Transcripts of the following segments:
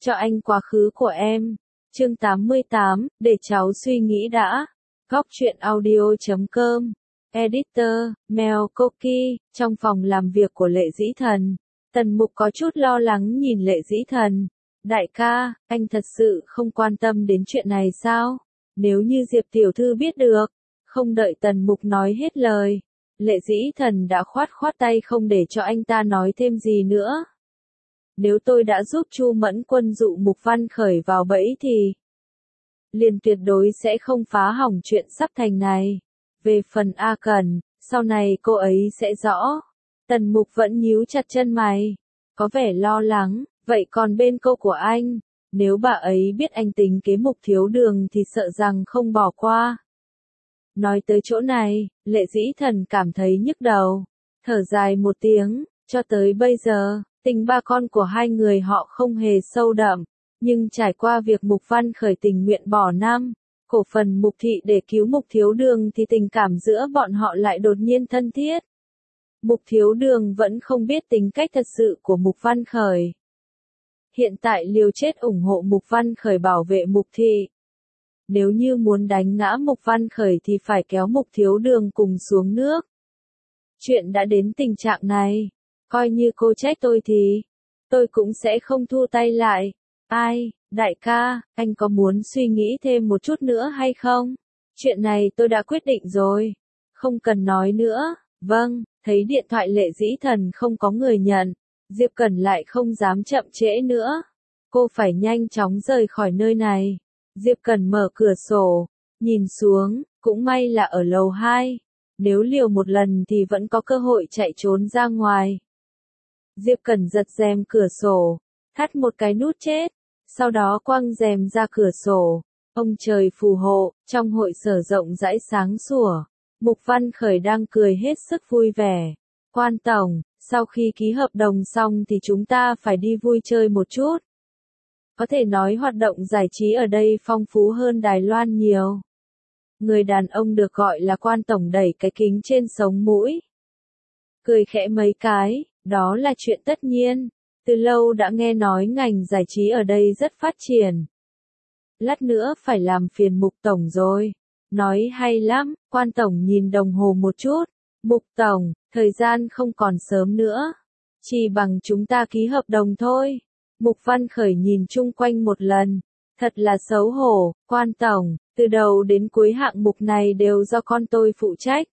cho anh quá khứ của em. Chương 88, để cháu suy nghĩ đã. Góc truyện audio.com. Editor, Mel Cookie. Trong phòng làm việc của Lệ Dĩ Thần, Tần Mục có chút lo lắng nhìn Lệ Dĩ Thần. Đại ca, anh thật sự không quan tâm đến chuyện này sao? Nếu như Diệp tiểu thư biết được. Không đợi Tần Mục nói hết lời, Lệ Dĩ Thần đã khoát tay không để cho anh ta nói thêm gì nữa. Nếu tôi đã giúp Chu Mẫn Quân dụ Mục Văn Khởi vào bẫy thì liền tuyệt đối sẽ không phá hỏng chuyện sắp thành này. Về phần A Cần, sau này cô ấy sẽ rõ. Tần Mục vẫn nhíu chặt chân mày, có vẻ lo lắng. Vậy còn bên cô của anh, nếu bà ấy biết anh tính kế Mục Thiếu Đường thì sợ rằng không bỏ qua. Nói tới chỗ này, Lệ Dĩ Thần cảm thấy nhức đầu, thở dài một tiếng. Cho tới bây giờ, tình ba con của hai người họ không hề sâu đậm, nhưng trải qua việc Mục Văn Khởi tình nguyện bỏ cổ phần Mục Thị để cứu Mục Thiếu Đường thì tình cảm giữa bọn họ lại đột nhiên thân thiết. Mục Thiếu Đường vẫn không biết tính cách thật sự của Mục Văn Khởi. Hiện tại liều chết ủng hộ Mục Văn Khởi bảo vệ Mục Thị. Nếu như muốn đánh ngã Mục Văn Khởi thì phải kéo Mục Thiếu Đường cùng xuống nước. Chuyện đã đến tình trạng này, coi như cô trách tôi thì tôi cũng sẽ không thu tay lại. Ai, đại ca, anh có muốn suy nghĩ thêm một chút nữa hay không? Chuyện này tôi đã quyết định rồi. Không cần nói nữa. Vâng, thấy điện thoại Lệ Dĩ Thần không có người nhận, Diệp Cẩn lại không dám chậm trễ nữa. Cô phải nhanh chóng rời khỏi nơi này. Diệp Cẩn mở cửa sổ, nhìn xuống, cũng may là ở lầu 2. Nếu liều một lần thì vẫn có cơ hội chạy trốn ra ngoài. Diệp Cẩn giật rèm cửa sổ, thắt một cái nút chết, sau đó quăng rèm ra cửa sổ. Ông trời phù hộ, trong hội sở rộng rãi sáng sủa, Mục Văn Khởi đang cười hết sức vui vẻ. Quan tổng, sau khi ký hợp đồng xong thì chúng ta phải đi vui chơi một chút. Có thể nói hoạt động giải trí ở đây phong phú hơn Đài Loan nhiều. Người đàn ông được gọi là quan tổng đẩy cái kính trên sống mũi, cười khẽ mấy cái. Đó là chuyện tất nhiên. Từ lâu đã nghe nói ngành giải trí ở đây rất phát triển. Lát nữa phải làm phiền Mục tổng rồi. Nói hay lắm. Quan tổng nhìn đồng hồ một chút. Mục tổng, thời gian không còn sớm nữa. Chỉ bằng chúng ta ký hợp đồng thôi. Mục Văn Khởi nhìn chung quanh một lần. Thật là xấu hổ. Quan tổng, từ đầu đến cuối hạng mục này đều do con tôi phụ trách.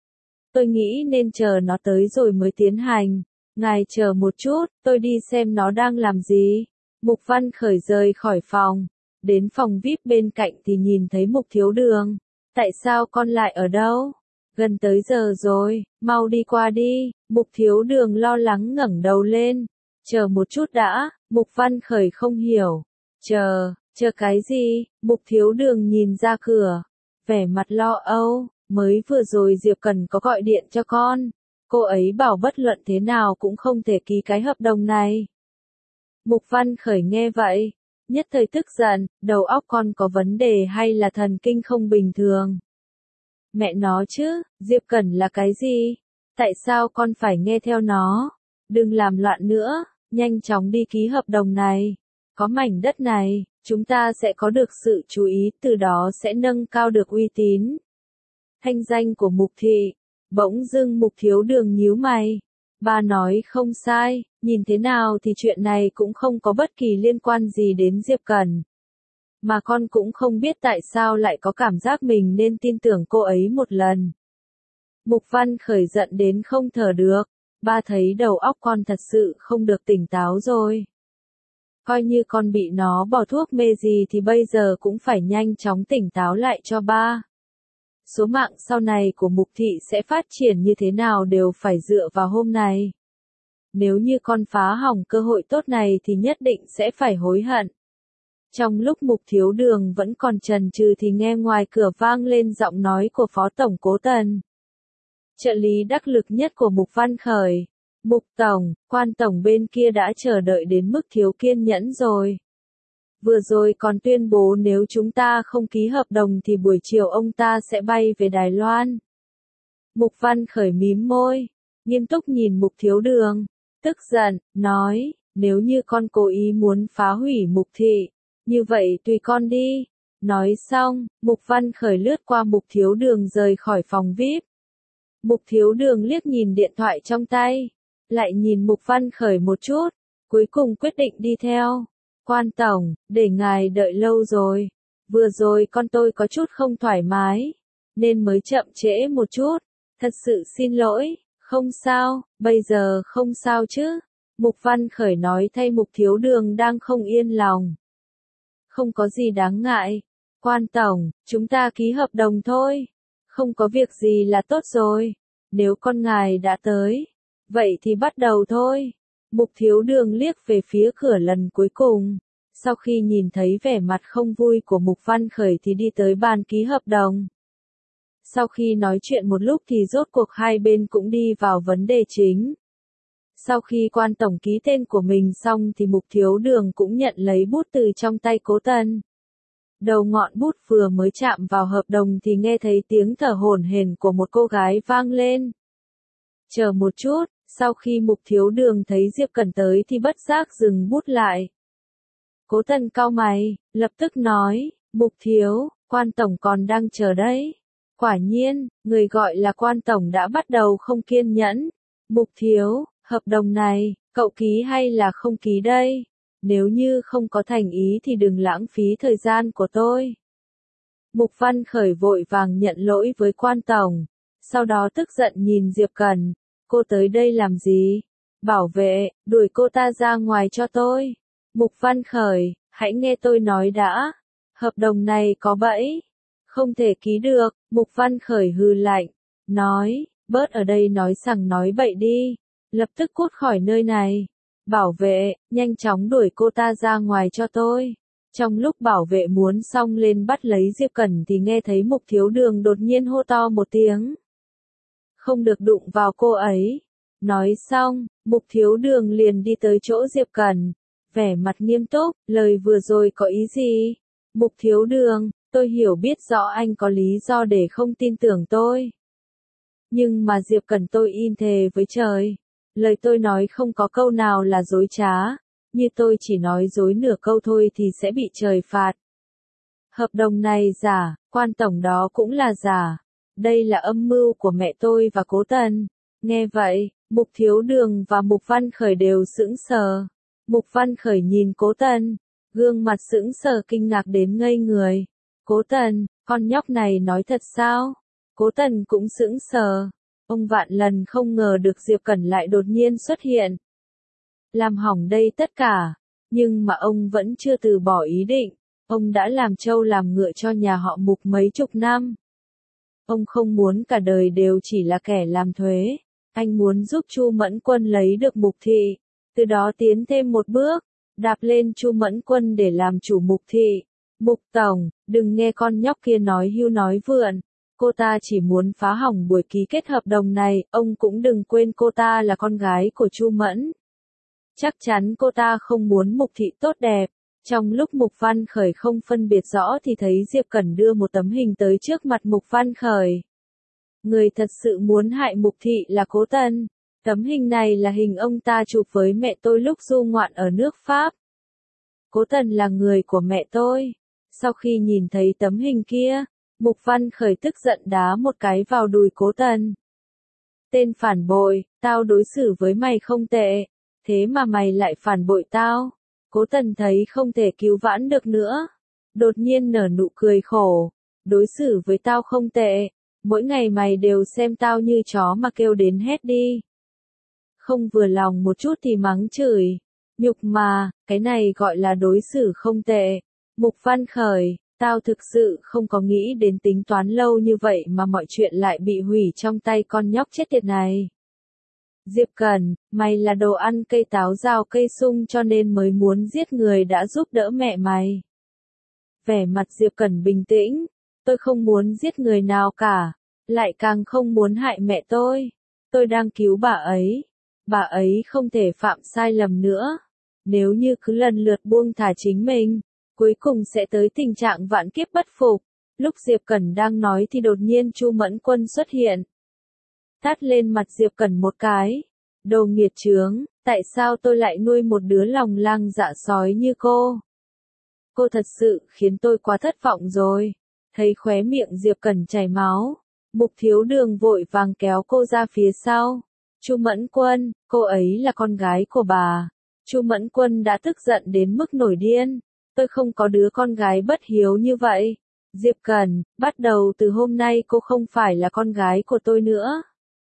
Tôi nghĩ nên chờ nó tới rồi mới tiến hành. Ngài chờ một chút, tôi đi xem nó đang làm gì. Mục Văn Khởi rời khỏi phòng. Đến phòng VIP bên cạnh thì nhìn thấy Mục Thiếu Đường. Tại sao con lại ở đâu? Gần tới giờ rồi, mau đi qua đi. Mục Thiếu Đường lo lắng ngẩng đầu lên. Chờ một chút đã. Mục Văn Khởi không hiểu. Chờ cái gì? Mục Thiếu Đường nhìn ra cửa, vẻ mặt lo âu. Mới vừa rồi Diệp Cần có gọi điện cho con. Cô ấy bảo bất luận thế nào cũng không thể ký cái hợp đồng này. Mục Văn Khởi nghe vậy, nhất thời tức giận, đầu óc con có vấn đề hay là thần kinh không bình thường? Mẹ nó chứ, Diệp Cẩn là cái gì? Tại sao con phải nghe theo nó? Đừng làm loạn nữa, nhanh chóng đi ký hợp đồng này. Có mảnh đất này, chúng ta sẽ có được sự chú ý, từ đó sẽ nâng cao được uy tín, thanh danh của Mục Thị. Bỗng dưng Mục Thiếu Đường nhíu mày. Ba nói không sai, nhìn thế nào thì chuyện này cũng không có bất kỳ liên quan gì đến Diệp Cẩn. Mà con cũng không biết tại sao lại có cảm giác mình nên tin tưởng cô ấy một lần. Mục Văn Khởi giận đến không thở được. Ba thấy đầu óc con thật sự không được tỉnh táo rồi. Coi như con bị nó bỏ thuốc mê gì thì bây giờ cũng phải nhanh chóng tỉnh táo lại cho ba. Số mạng sau này của Mục Thị sẽ phát triển như thế nào đều phải dựa vào hôm nay. Nếu như con phá hỏng cơ hội tốt này thì nhất định sẽ phải hối hận. Trong lúc Mục Thiếu Đường vẫn còn chần chừ thì nghe ngoài cửa vang lên giọng nói của Phó Tổng Cố Tần, trợ lý đắc lực nhất của Mục Văn Khởi. Mục Tổng, quan tổng bên kia đã chờ đợi đến mức thiếu kiên nhẫn rồi. Vừa rồi còn tuyên bố nếu chúng ta không ký hợp đồng thì buổi chiều ông ta sẽ bay về Đài Loan. Mục Văn Khởi mím môi, nghiêm túc nhìn Mục Thiếu Đường, tức giận, nói, nếu như con cố ý muốn phá hủy Mục Thị, như vậy tùy con đi. Nói xong, Mục Văn Khởi lướt qua Mục Thiếu Đường rời khỏi phòng VIP. Mục Thiếu Đường liếc nhìn điện thoại trong tay, lại nhìn Mục Văn Khởi một chút, cuối cùng quyết định đi theo. Quan tổng, để ngài đợi lâu rồi. Vừa rồi con tôi có chút không thoải mái, nên mới chậm trễ một chút. Thật sự xin lỗi, không sao, bây giờ không sao chứ. Mục Văn Khởi nói thay Mục Thiếu Đường đang không yên lòng. Không có gì đáng ngại. Quan tổng, chúng ta ký hợp đồng thôi. Không có việc gì là tốt rồi. Nếu con ngài đã tới, vậy thì bắt đầu thôi. Mục Thiếu Đường liếc về phía cửa lần cuối cùng. Sau khi nhìn thấy vẻ mặt không vui của Mục Văn Khởi thì đi tới bàn ký hợp đồng. Sau khi nói chuyện một lúc thì rốt cuộc hai bên cũng đi vào vấn đề chính. Sau khi quan tổng ký tên của mình xong thì Mục Thiếu Đường cũng nhận lấy bút từ trong tay Cố Tần. Đầu ngọn bút vừa mới chạm vào hợp đồng thì nghe thấy tiếng thở hổn hển của một cô gái vang lên. Chờ một chút, sau khi Mục Thiếu Đường thấy Diệp Cẩn tới thì bất giác dừng bút lại. Cố Tần cau mày, lập tức nói, Mục Thiếu, quan tổng còn đang chờ đấy. Quả nhiên, người gọi là quan tổng đã bắt đầu không kiên nhẫn. Mục Thiếu, hợp đồng này, cậu ký hay là không ký đây? Nếu như không có thành ý thì đừng lãng phí thời gian của tôi. Mục Văn Khởi vội vàng nhận lỗi với quan tổng, sau đó tức giận nhìn Diệp Cẩn, cô tới đây làm gì? Bảo vệ, đuổi cô ta ra ngoài cho tôi. Mục Văn Khởi, hãy nghe tôi nói đã. Hợp đồng này có bẫy. Không thể ký được. Mục Văn Khởi hừ lạnh. Nói, bớt ở đây nói sằng nói bậy đi. Lập tức cút khỏi nơi này. Bảo vệ, nhanh chóng đuổi cô ta ra ngoài cho tôi. Trong lúc bảo vệ muốn xông lên bắt lấy Diệp Cẩn thì nghe thấy Mục Thiếu Đường đột nhiên hô to một tiếng. Không được đụng vào cô ấy. Nói xong, Mục Thiếu Đường liền đi tới chỗ Diệp Cẩn. Vẻ mặt nghiêm túc, lời vừa rồi có ý gì? Mục Thiếu Đường, tôi hiểu biết rõ anh có lý do để không tin tưởng tôi. Nhưng mà Diệp Cẩn tôi in thề với trời. Lời tôi nói không có câu nào là dối trá. Như tôi chỉ nói dối nửa câu thôi thì sẽ bị trời phạt. Hợp đồng này giả, quan tổng đó cũng là giả. Đây là âm mưu của mẹ tôi và Cố Tần. Nghe vậy, Mục Thiếu Đường và Mục Văn Khởi đều sững sờ. Mục Văn Khởi nhìn Cố Tần, gương mặt sững sờ kinh ngạc đến ngây người. Cố Tần, con nhóc này nói thật sao? Cố Tần cũng sững sờ. Ông vạn lần không ngờ được Diệp Cẩn lại đột nhiên xuất hiện. Làm hỏng đây tất cả. Nhưng mà ông vẫn chưa từ bỏ ý định. Ông đã làm trâu làm ngựa cho nhà họ Mục mấy chục năm. Ông không muốn cả đời đều chỉ là kẻ làm thuế. Anh muốn giúp Chu Mẫn Quân lấy được Mục Thị. Từ đó tiến thêm một bước. Đạp lên Chu Mẫn Quân để làm chủ Mục Thị. Mục tổng, đừng nghe con nhóc kia nói hưu nói vượn. Cô ta chỉ muốn phá hỏng buổi ký kết hợp đồng này, ông cũng đừng quên cô ta là con gái của Chu Mẫn. Chắc chắn cô ta không muốn Mục Thị tốt đẹp. Trong lúc Mục Văn Khởi không phân biệt rõ thì thấy Diệp Cẩn đưa một tấm hình tới trước mặt Mục Văn Khởi. Người thật sự muốn hại Mục Thị là Cố Tần. Tấm hình này là hình ông ta chụp với mẹ tôi lúc du ngoạn ở nước Pháp. Cố Tần là người của mẹ tôi. Sau khi nhìn thấy tấm hình kia, Mục Văn Khởi tức giận đá một cái vào đùi Cố Tần. Tên phản bội, tao đối xử với mày không tệ, thế mà mày lại phản bội tao. Cố Tần thấy không thể cứu vãn được nữa. Đột nhiên nở nụ cười khổ. Đối xử với tao không tệ. Mỗi ngày mày đều xem tao như chó mà kêu đến hét đi. Không vừa lòng một chút thì mắng chửi. Nhục mà, cái này gọi là đối xử không tệ. Mục Văn Khởi, tao thực sự không có nghĩ đến tính toán lâu như vậy mà mọi chuyện lại bị hủy trong tay con nhóc chết tiệt này. Diệp Cẩn, mày là đồ ăn cây táo rào cây sung cho nên mới muốn giết người đã giúp đỡ mẹ mày. Vẻ mặt Diệp Cẩn bình tĩnh, tôi không muốn giết người nào cả, lại càng không muốn hại mẹ tôi. Tôi đang cứu bà ấy không thể phạm sai lầm nữa. Nếu như cứ lần lượt buông thả chính mình, cuối cùng sẽ tới tình trạng vạn kiếp bất phục. Lúc Diệp Cẩn đang nói thì đột nhiên Chu Mẫn Quân xuất hiện. Tát lên mặt Diệp Cẩn một cái. Đồ nghiệt chướng, Tại sao tôi lại nuôi một đứa lòng lang dạ sói như cô? Cô thật sự khiến tôi quá thất vọng rồi. Thấy khóe miệng Diệp Cẩn chảy máu, Mục Thiếu Đường vội vàng kéo cô ra phía sau. Chu Mẫn Quân, cô ấy là con gái của bà. Chu Mẫn Quân đã tức giận đến mức nổi điên. Tôi không có đứa con gái bất hiếu như vậy. Diệp Cẩn, bắt đầu từ hôm nay cô không phải là con gái của tôi nữa.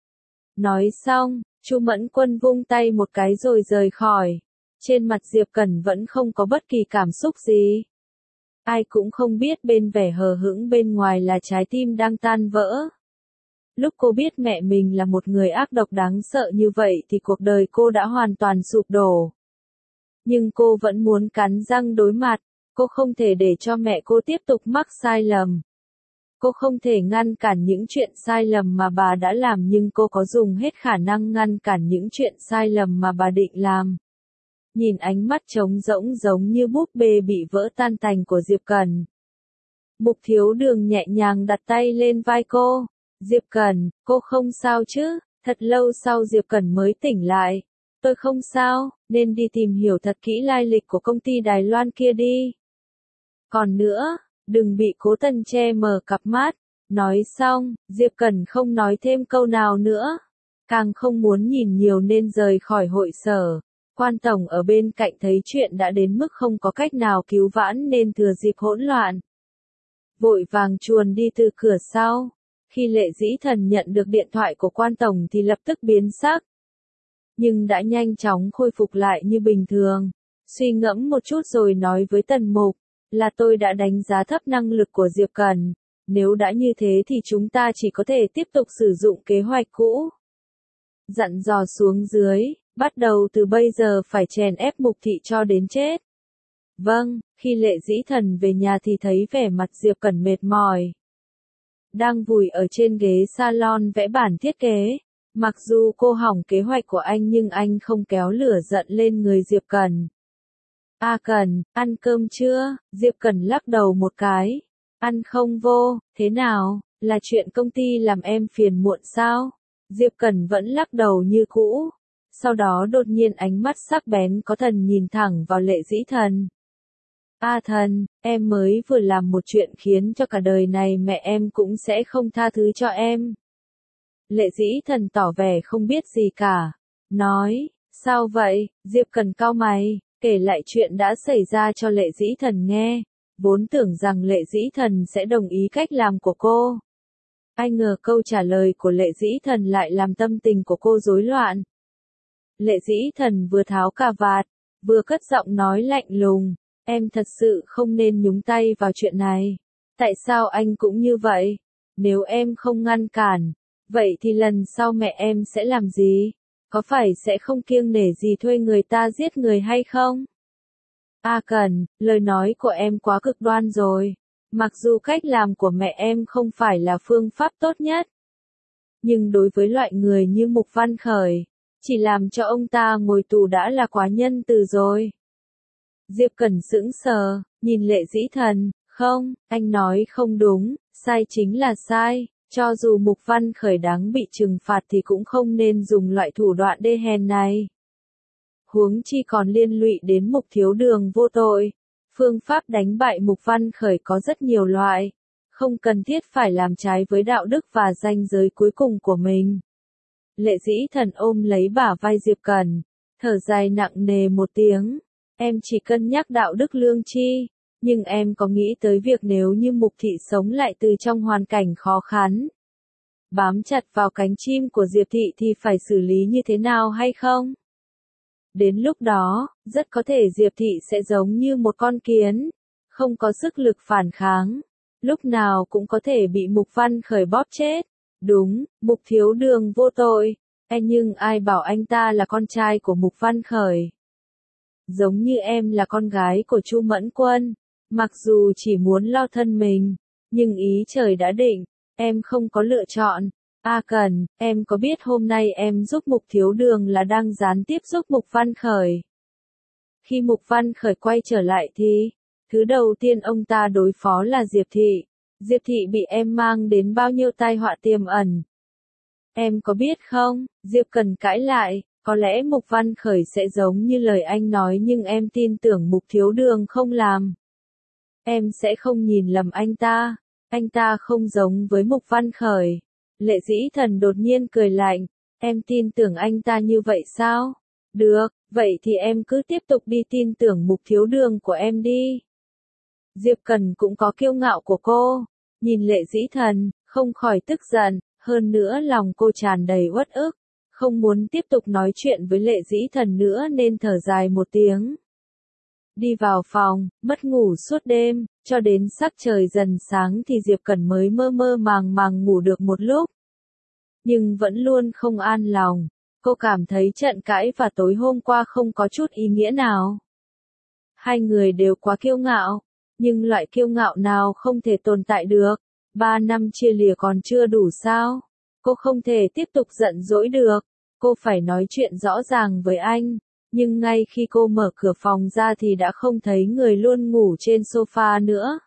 Nói xong, Chu Mẫn Quân vung tay một cái rồi rời khỏi. Trên mặt Diệp Cẩn vẫn không có bất kỳ cảm xúc gì. Ai cũng không biết bên vẻ hờ hững bên ngoài là trái tim đang tan vỡ. Lúc cô biết mẹ mình là một người ác độc đáng sợ như vậy thì cuộc đời cô đã hoàn toàn sụp đổ. Nhưng cô vẫn muốn cắn răng đối mặt, cô không thể để cho mẹ cô tiếp tục mắc sai lầm. Cô không thể ngăn cản những chuyện sai lầm mà bà đã làm nhưng cô có dùng hết khả năng ngăn cản những chuyện sai lầm mà bà định làm. Nhìn ánh mắt trống rỗng giống như búp bê bị vỡ tan tành của Diệp Cẩn. Mục Thiếu Đường nhẹ nhàng đặt tay lên vai cô. Diệp Cẩn, cô không sao chứ? Thật lâu sau Diệp Cẩn mới tỉnh lại. Tôi không sao, nên đi tìm hiểu thật kỹ lai lịch của công ty Đài Loan kia đi. Còn nữa, đừng bị Cố Tần che mờ cặp mắt. Nói xong, Diệp Cẩn không nói thêm câu nào nữa. Càng không muốn nhìn nhiều nên rời khỏi hội sở. Quan tổng ở bên cạnh thấy chuyện đã đến mức không có cách nào cứu vãn nên thừa dịp hỗn loạn. Vội vàng chuồn đi từ cửa sau. Khi Lệ Dĩ Thần nhận được điện thoại của quan tổng thì lập tức biến sắc. Nhưng đã nhanh chóng khôi phục lại như bình thường. Suy ngẫm một chút rồi nói với Tần Mục, là tôi đã đánh giá thấp năng lực của Diệp Cẩn. Nếu đã như thế thì chúng ta chỉ có thể tiếp tục sử dụng kế hoạch cũ. Dặn dò xuống dưới, bắt đầu từ bây giờ phải chèn ép Mục Thị cho đến chết. Vâng, khi Lệ Dĩ Thần về nhà thì thấy vẻ mặt Diệp Cẩn mệt mỏi. Đang vùi ở trên ghế salon vẽ bản thiết kế. Mặc dù cô hỏng kế hoạch của anh nhưng anh không kéo lửa giận lên người Diệp Cẩn. Cẩn, ăn cơm chưa? Diệp Cẩn lắc đầu một cái. Ăn không vô, thế nào, là chuyện công ty làm em phiền muộn sao? Diệp Cẩn vẫn lắc đầu như cũ. Sau đó đột nhiên ánh mắt sắc bén có thần nhìn thẳng vào Lệ Dĩ Thần. Thần, em mới vừa làm một chuyện khiến cho cả đời này mẹ em cũng sẽ không tha thứ cho em. Lệ Dĩ Thần tỏ vẻ không biết gì cả. Nói, sao vậy? Diệp Cẩn cau mày, kể lại chuyện đã xảy ra cho Lệ Dĩ Thần nghe. Vốn tưởng rằng Lệ Dĩ Thần sẽ đồng ý cách làm của cô. Ai ngờ câu trả lời của Lệ Dĩ Thần lại làm tâm tình của cô rối loạn. Lệ Dĩ Thần vừa tháo cà vạt, vừa cất giọng nói lạnh lùng. Em thật sự không nên nhúng tay vào chuyện này. Tại sao anh cũng như vậy? Nếu em không ngăn cản, vậy thì lần sau mẹ em sẽ làm gì? Có phải sẽ không kiêng nể gì thuê người ta giết người hay không? Cẩn, lời nói của em quá cực đoan rồi. Mặc dù cách làm của mẹ em không phải là phương pháp tốt nhất. Nhưng đối với loại người như Mục Văn Khởi, chỉ làm cho ông ta ngồi tù đã là quá nhân từ rồi. Diệp Cẩn sững sờ, nhìn Lệ Dĩ Thần, không, anh nói không đúng, sai chính là sai, cho dù Mục Văn Khởi đáng bị trừng phạt thì cũng không nên dùng loại thủ đoạn đê hèn này. Huống chi còn liên lụy đến Mục Thiếu Đường vô tội. Phương pháp đánh bại Mục Văn Khởi có rất nhiều loại, không cần thiết phải làm trái với đạo đức và ranh giới cuối cùng của mình. Lệ Dĩ Thần ôm lấy bả vai Diệp Cẩn, thở dài nặng nề một tiếng. Em chỉ cân nhắc đạo đức lương tri, nhưng em có nghĩ tới việc nếu như Mục Thị sống lại từ trong hoàn cảnh khó khăn, bám chặt vào cánh chim của Diệp Thị thì phải xử lý như thế nào hay không? Đến lúc đó, rất có thể Diệp Thị sẽ giống như một con kiến, không có sức lực phản kháng, lúc nào cũng có thể bị Mục Văn Khởi bóp chết. Đúng, Mục Thiếu Đường vô tội, nhưng ai bảo anh ta là con trai của Mục Văn Khởi? Giống như em là con gái của Chu Mẫn Quân, mặc dù chỉ muốn lo thân mình, nhưng ý trời đã định, em không có lựa chọn. Cẩn, em có biết hôm nay em giúp Mục Thiếu Đường là đang gián tiếp giúp Mục Văn Khởi. Khi Mục Văn Khởi quay trở lại thì, thứ đầu tiên ông ta đối phó là Diệp Thị. Diệp Thị bị em mang đến bao nhiêu tai họa tiềm ẩn. Em có biết không? Diệp Cẩn cãi lại, Có lẽ Mục Văn Khởi sẽ giống như lời anh nói nhưng em tin tưởng Mục Thiếu Đường không làm. Em sẽ không nhìn lầm anh ta không giống với Mục Văn Khởi. Lệ Dĩ Thần đột nhiên cười lạnh, em tin tưởng anh ta như vậy sao? Được, vậy thì em cứ tiếp tục đi tin tưởng Mục Thiếu Đường của em đi. Diệp Cần cũng có kiêu ngạo của cô, nhìn Lệ Dĩ Thần, không khỏi tức giận, hơn nữa lòng cô tràn đầy uất ức, không muốn tiếp tục nói chuyện với Lệ Dĩ Thần nữa nên thở dài một tiếng. Đi vào phòng, mất ngủ suốt đêm, cho đến sắc trời dần sáng thì Diệp Cẩn mới mơ mơ màng màng ngủ được một lúc. Nhưng vẫn luôn không an lòng, cô cảm thấy trận cãi và tối hôm qua không có chút ý nghĩa nào. Hai người đều quá kiêu ngạo, nhưng loại kiêu ngạo nào không thể tồn tại được. 3 năm chia lìa còn chưa đủ sao? Cô không thể tiếp tục giận dỗi được, cô phải nói chuyện rõ ràng với anh. Nhưng ngay khi cô mở cửa phòng ra thì đã không thấy người luôn ngủ trên sofa nữa.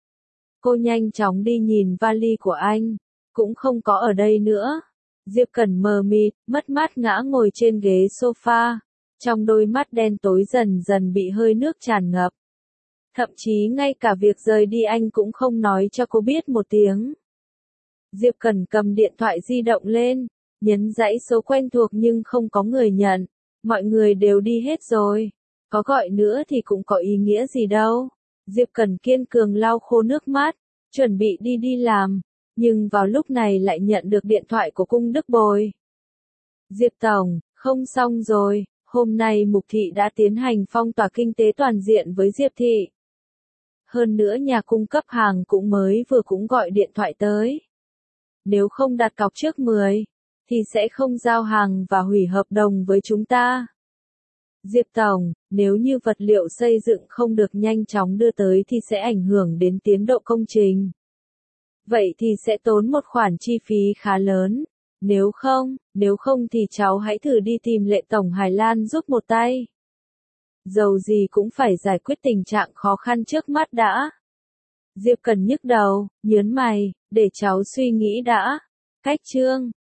Cô nhanh chóng đi nhìn vali của anh, cũng không có ở đây nữa. Diệp Cẩn mờ mịt, mất mát ngã ngồi trên ghế sofa, trong đôi mắt đen tối dần dần bị hơi nước tràn ngập. Thậm chí ngay cả việc rời đi anh cũng không nói cho cô biết một tiếng. Diệp Cẩn cầm điện thoại di động lên, nhấn dãy số quen thuộc nhưng không có người nhận. Mọi người đều đi hết rồi. Có gọi nữa thì cũng có ý nghĩa gì đâu. Diệp Cẩn kiên cường lau khô nước mắt, chuẩn bị đi làm. Nhưng vào lúc này lại nhận được điện thoại của Cung Đức Bồi. Diệp Tổng, không xong rồi. Hôm nay Mục Thị đã tiến hành phong tỏa kinh tế toàn diện với Diệp Thị. Hơn nữa nhà cung cấp hàng cũng cũng gọi điện thoại tới. Nếu không đặt cọc trước 10, thì sẽ không giao hàng và hủy hợp đồng với chúng ta. Diệp Tổng, nếu như vật liệu xây dựng không được nhanh chóng đưa tới thì sẽ ảnh hưởng đến tiến độ công trình. Vậy thì sẽ tốn một khoản chi phí khá lớn. Nếu không thì cháu hãy thử đi tìm Lệ Tổng Hải Lan giúp một tay. Dầu gì cũng phải giải quyết tình trạng khó khăn trước mắt đã. Diệp Cần nhức đầu, nhớn mày, để cháu suy nghĩ đã. Cách chương